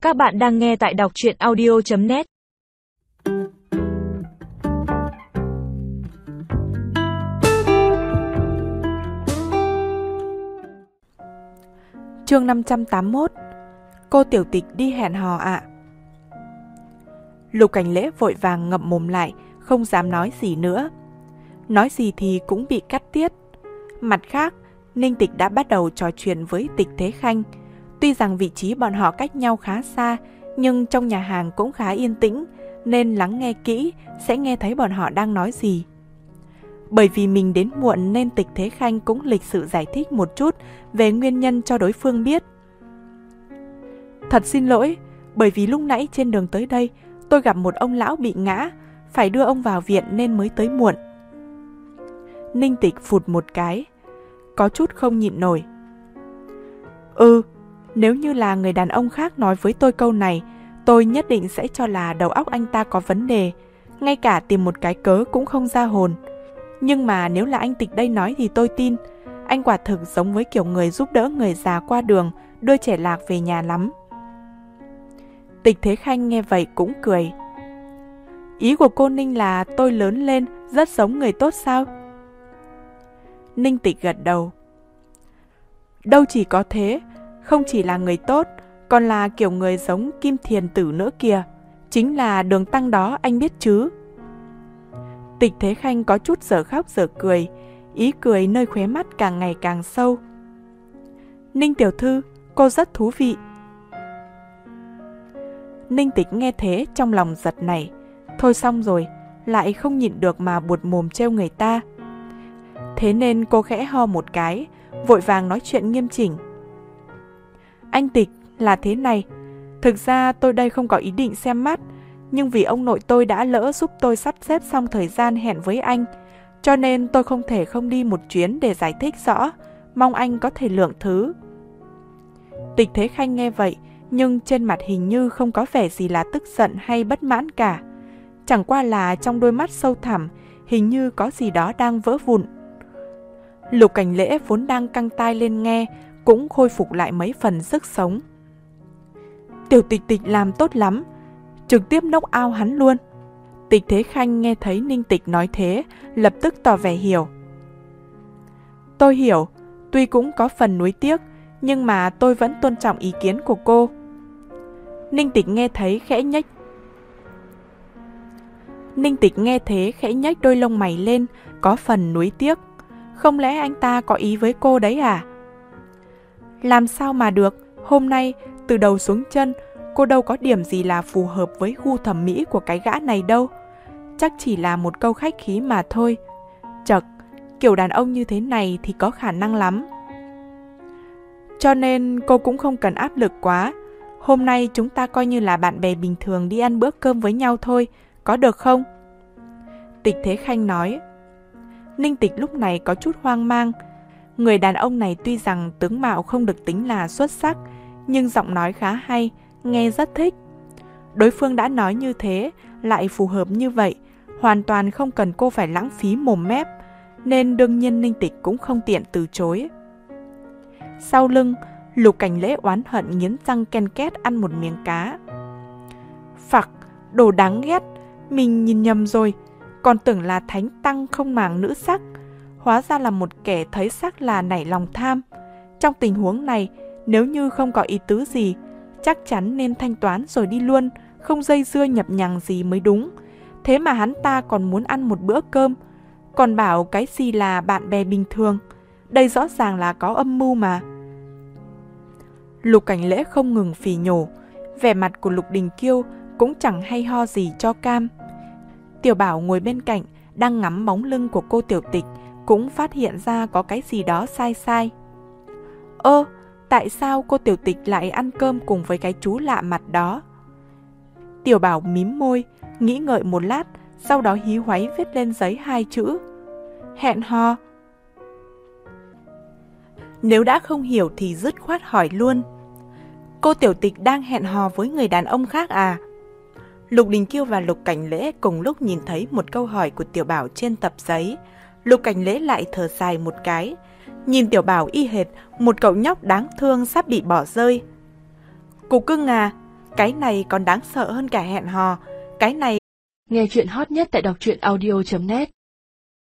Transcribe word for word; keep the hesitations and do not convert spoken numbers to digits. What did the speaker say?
Các bạn đang nghe tại đọc truyện audio chấm net. Chương năm trăm tám mươi mốt. Cô tiểu tịch đi hẹn hò ạ. Lục Cảnh Lễ vội vàng ngậm mồm lại, không dám nói gì nữa. Nói gì thì cũng bị cắt tiết. Mặt khác, Ninh Tịch đã bắt đầu trò chuyện với Tịch Thế Khanh. Tuy rằng vị trí bọn họ cách nhau khá xa, nhưng trong nhà hàng cũng khá yên tĩnh, nên lắng nghe kỹ sẽ nghe thấy bọn họ đang nói gì. Bởi vì mình đến muộn nên Tịch Thế Khanh cũng lịch sự giải thích một chút về nguyên nhân cho đối phương biết. Thật xin lỗi, bởi vì lúc nãy trên đường tới đây, tôi gặp một ông lão bị ngã, phải đưa ông vào viện nên mới tới muộn. Ninh Tịch phụt một cái, có chút không nhịn nổi. Ừ, nếu như là người đàn ông khác nói với tôi câu này, tôi nhất định sẽ cho là đầu óc anh ta có vấn đề, ngay cả tìm một cái cớ cũng không ra hồn. Nhưng mà nếu là anh Tịch đây nói thì tôi tin, anh quả thực giống với kiểu người giúp đỡ người già qua đường, đưa trẻ lạc về nhà lắm. Tịch Thế Khanh nghe vậy cũng cười. Ý của cô Ninh là tôi lớn lên rất giống người tốt sao? Ninh Tịch gật đầu. Đâu chỉ có thế, không chỉ là người tốt, còn là kiểu người giống Kim Thiền Tử nữa kìa. Chính là Đường Tăng đó, anh biết chứ? Tịch Thế Khanh có chút dở khóc dở cười, ý cười nơi khóe mắt càng ngày càng sâu. Ninh tiểu thư, cô rất thú vị. Ninh Tịch nghe thế trong lòng giật nảy. Thôi xong rồi, lại không nhịn được mà buột mồm trêu người ta. Thế nên cô khẽ ho một cái, vội vàng nói chuyện nghiêm chỉnh. Anh Tịch, là thế này, thực ra tôi đây không có ý định xem mắt, nhưng vì ông nội tôi đã lỡ giúp tôi sắp xếp xong thời gian hẹn với anh, cho nên tôi không thể không đi một chuyến để giải thích rõ, mong anh có thể lượng thứ. Tịch Thế Khanh nghe vậy, nhưng trên mặt hình như không có vẻ gì là tức giận hay bất mãn cả. Chẳng qua là trong đôi mắt sâu thẳm, hình như có gì đó đang vỡ vụn. Lục Cảnh Lễ vốn đang căng tai lên nghe, cũng khôi phục lại mấy phần sức sống. Tiểu Tịch Tịch làm tốt lắm, trực tiếp knock out hắn luôn. Tịch Thế Khanh nghe thấy Ninh Tịch nói thế, lập tức tỏ vẻ hiểu. Tôi hiểu, tuy cũng có phần nuối tiếc, nhưng mà tôi vẫn tôn trọng ý kiến của cô. Ninh Tịch nghe thấy khẽ nhếch. Ninh Tịch nghe thế khẽ nhếch đôi lông mày lên, có phần nuối tiếc. Không lẽ anh ta có ý với cô đấy à? Làm sao mà được, hôm nay từ đầu xuống chân, cô đâu có điểm gì là phù hợp với gu thẩm mỹ của cái gã này đâu. Chắc chỉ là một câu khách khí mà thôi. Chật, kiểu đàn ông như thế này thì có khả năng lắm. Cho nên cô cũng không cần áp lực quá. Hôm nay chúng ta coi như là bạn bè bình thường đi ăn bữa cơm với nhau thôi, có được không? Tịch Thế Khanh nói. Ninh Tịch lúc này có chút hoang mang. Người đàn ông này tuy rằng tướng mạo không được tính là xuất sắc, nhưng giọng nói khá hay, nghe rất thích. Đối phương đã nói như thế, lại phù hợp như vậy, hoàn toàn không cần cô phải lãng phí mồm mép, nên đương nhiên Ninh Tịch cũng không tiện từ chối. Sau lưng, Lục Cảnh Lễ oán hận nghiến răng ken két ăn một miếng cá. Phặc, đồ đáng ghét, mình nhìn nhầm rồi, còn tưởng là thánh tăng không màng nữ sắc, hóa ra là một kẻ thấy sắc là nảy lòng tham. Trong tình huống này, nếu như không có ý tứ gì, chắc chắn nên thanh toán rồi đi luôn, không dây dưa nhập nhằng gì mới đúng. Thế mà hắn ta còn muốn ăn một bữa cơm, còn bảo cái gì là bạn bè bình thường. Đây rõ ràng là có âm mưu mà. Lục Cảnh Lễ không ngừng phì nhổ, vẻ mặt của Lục Đình Kiêu cũng chẳng hay ho gì cho cam. Tiểu Bảo ngồi bên cạnh, đang ngắm bóng lưng của cô Tiểu Tịch, cũng phát hiện ra có cái gì đó sai sai. Ơ, tại sao cô Tiểu Tịch lại ăn cơm cùng với cái chú lạ mặt đó? Tiểu Bảo mím môi, nghĩ ngợi một lát, sau đó hí hoáy viết lên giấy hai chữ: hẹn hò. Nếu đã không hiểu thì dứt khoát hỏi luôn. Cô Tiểu Tịch đang hẹn hò với người đàn ông khác à? Lục Đình Kiêu và Lục Cảnh Lễ cùng lúc nhìn thấy một câu hỏi của Tiểu Bảo trên tập giấy. Lục Cảnh Lễ lại thở dài một cái, nhìn Tiểu Bảo y hệt một cậu nhóc đáng thương sắp bị bỏ rơi. Cục cưng à, Cái này còn đáng sợ hơn cả hẹn hò. Cái này... Nghe chuyện hot nhất tại đọc truyện audio chấm net